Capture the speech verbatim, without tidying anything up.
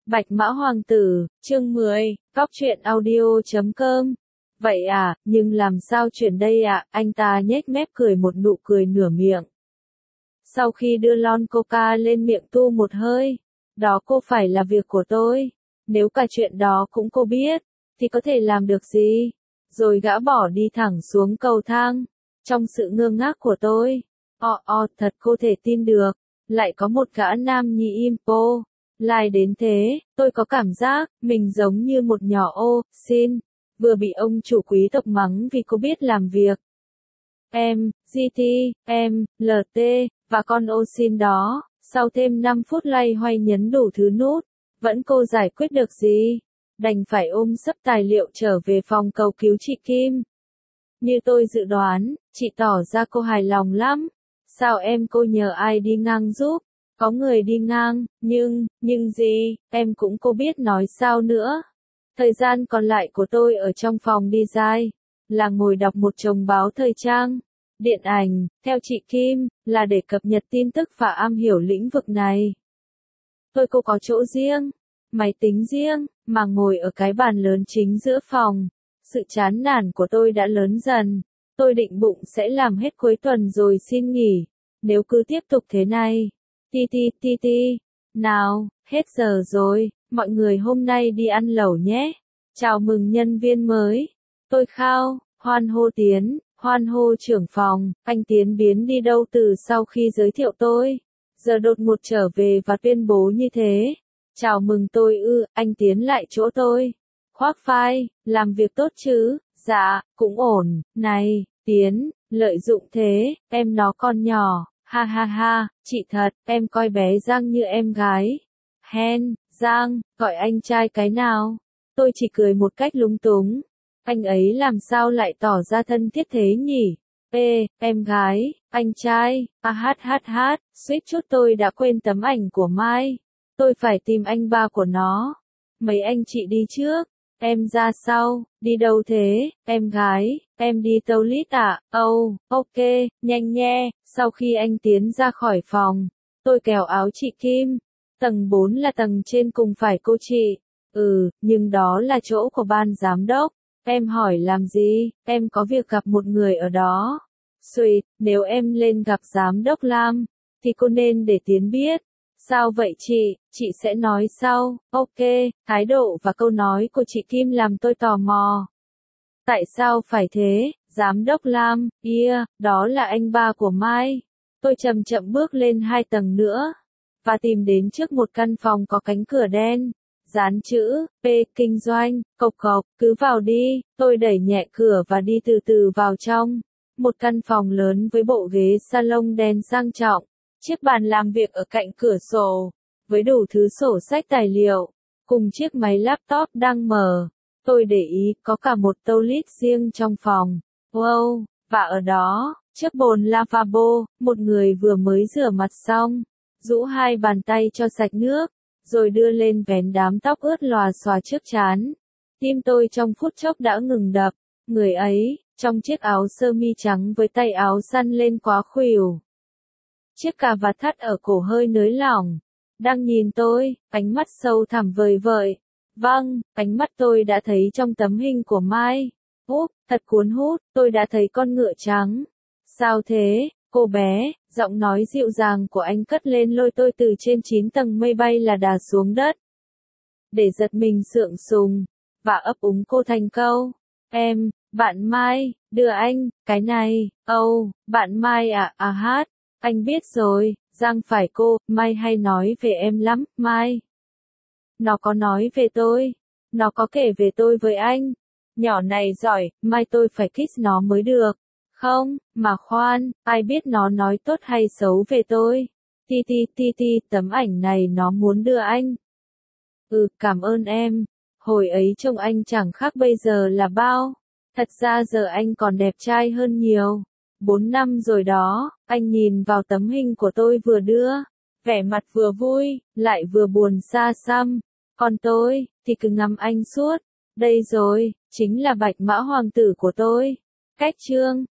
Bạch Mã Hoàng tử, chương mười, Góc truyện audio chấm com. Vậy à, nhưng làm sao chuyện đây ạ, à? Anh ta nhếch mép cười một nụ cười nửa miệng. Sau khi đưa lon coca lên miệng tu một hơi, đó cô phải là việc của tôi. Nếu cả chuyện đó cũng cô biết, thì có thể làm được gì? Rồi gã bỏ đi thẳng xuống cầu thang. Trong sự ngơ ngác của tôi, o o thật cô thể tin được, lại có một gã nam nhì impo. Lai đến thế, tôi có cảm giác, mình giống như một nhỏ ô, xin, vừa bị ông chủ quý tộc mắng vì cô biết làm việc. Em, giê tê, em, lờ tê, và con ô xin đó, sau thêm năm phút loay hoay nhấn đủ thứ nút, vẫn cô giải quyết được gì? Đành phải ôm sấp tài liệu trở về phòng cầu cứu chị Kim. Như tôi dự đoán, chị tỏ ra cô hài lòng lắm. Sao em cô nhờ ai đi ngang giúp? Có người đi ngang, nhưng, nhưng gì, em cũng cô biết nói sao nữa. Thời gian còn lại của tôi ở trong phòng đi dai, là ngồi đọc một chồng báo thời trang, điện ảnh, theo chị Kim, là để cập nhật tin tức và am hiểu lĩnh vực này. Tôi cô có chỗ riêng, máy tính riêng, mà ngồi ở cái bàn lớn chính giữa phòng. Sự chán nản của tôi đã lớn dần, tôi định bụng sẽ làm hết cuối tuần rồi xin nghỉ, nếu cứ tiếp tục thế này. Ti ti ti ti, nào, hết giờ rồi, mọi người hôm nay đi ăn lẩu nhé. Chào mừng nhân viên mới. Tôi khao, hoan hô Tiến, hoan hô trưởng phòng, anh Tiến biến đi đâu từ sau khi giới thiệu tôi. Giờ đột ngột trở về và tuyên bố như thế. Chào mừng tôi ư, anh Tiến lại chỗ tôi. Khoác vai, làm việc tốt chứ, dạ, cũng ổn, này, Tiến, lợi dụng thế, em nó con nhỏ. Ha ha ha, chị thật, em coi bé Giang như em gái. Hen, Giang, gọi anh trai cái nào? Tôi chỉ cười một cách lúng túng. Anh ấy làm sao lại tỏ ra thân thiết thế nhỉ? Ê, em gái, anh trai, a hát hát hát, suýt chút tôi đã quên tấm ảnh của Mai. Tôi phải tìm anh ba của nó. Mấy anh chị đi trước, em ra sau, đi đâu thế, em gái, em đi toilet à, oh, ok, nhanh nhé. Sau khi anh Tiến ra khỏi phòng, tôi kéo áo chị Kim. Tầng bốn là tầng trên cùng phải cô chị. Ừ, nhưng đó là chỗ của ban giám đốc. Em hỏi làm gì, em có việc gặp một người ở đó. Sweet, nếu em lên gặp giám đốc Lam, thì cô nên để Tiến biết. Sao vậy chị, chị sẽ nói sau, ok, thái độ và câu nói của chị Kim làm tôi tò mò. Tại sao phải thế, giám đốc Lam, yeah, đó là anh ba của Mai. Tôi chậm chậm bước lên hai tầng nữa, và tìm đến trước một căn phòng có cánh cửa đen, dán chữ, P, kinh doanh, cộc cộc, cứ vào đi, tôi đẩy nhẹ cửa và đi từ từ vào trong. Một căn phòng lớn với bộ ghế salon đen sang trọng. Chiếc bàn làm việc ở cạnh cửa sổ, với đủ thứ sổ sách tài liệu, cùng chiếc máy laptop đang mở. Tôi để ý có cả một toilet riêng trong phòng. Wow, và ở đó, trước bồn lavabo, một người vừa mới rửa mặt xong, rũ hai bàn tay cho sạch nước, rồi đưa lên vén đám tóc ướt lòa xòa trước trán. Tim tôi trong phút chốc đã ngừng đập. Người ấy, trong chiếc áo sơ mi trắng với tay áo săn lên quá khuỷu. Chiếc cà vạt thắt ở cổ hơi nới lỏng, đang nhìn tôi, ánh mắt sâu thẳm vời vợi. Vâng, ánh mắt tôi đã thấy trong tấm hình của Mai. Úp, thật cuốn hút, tôi đã thấy con ngựa trắng. Sao thế, cô bé, giọng nói dịu dàng của anh cất lên lôi tôi từ trên chín tầng mây bay là đà xuống đất. Để giật mình sượng sùng, và ấp úng cô thành câu. Em, bạn Mai, đưa anh, cái này, oh, bạn Mai à, à hát. Anh biết rồi, Giang phải cô, Mai hay nói về em lắm, Mai. Nó có nói về tôi, nó có kể về tôi với anh. Nhỏ này giỏi, mai tôi phải kiss nó mới được. Không, mà khoan, ai biết nó nói tốt hay xấu về tôi. Ti ti ti ti, tấm ảnh này nó muốn đưa anh. Ừ, cảm ơn em. Hồi ấy trông anh chẳng khác bây giờ là bao. Thật ra giờ anh còn đẹp trai hơn nhiều. Bốn năm rồi đó, anh nhìn vào tấm hình của tôi vừa đưa. Vẻ mặt vừa vui, lại vừa buồn xa xăm. Còn tôi, thì cứ ngắm anh suốt. Đây rồi, chính là Bạch Mã Hoàng tử của tôi. Cách chương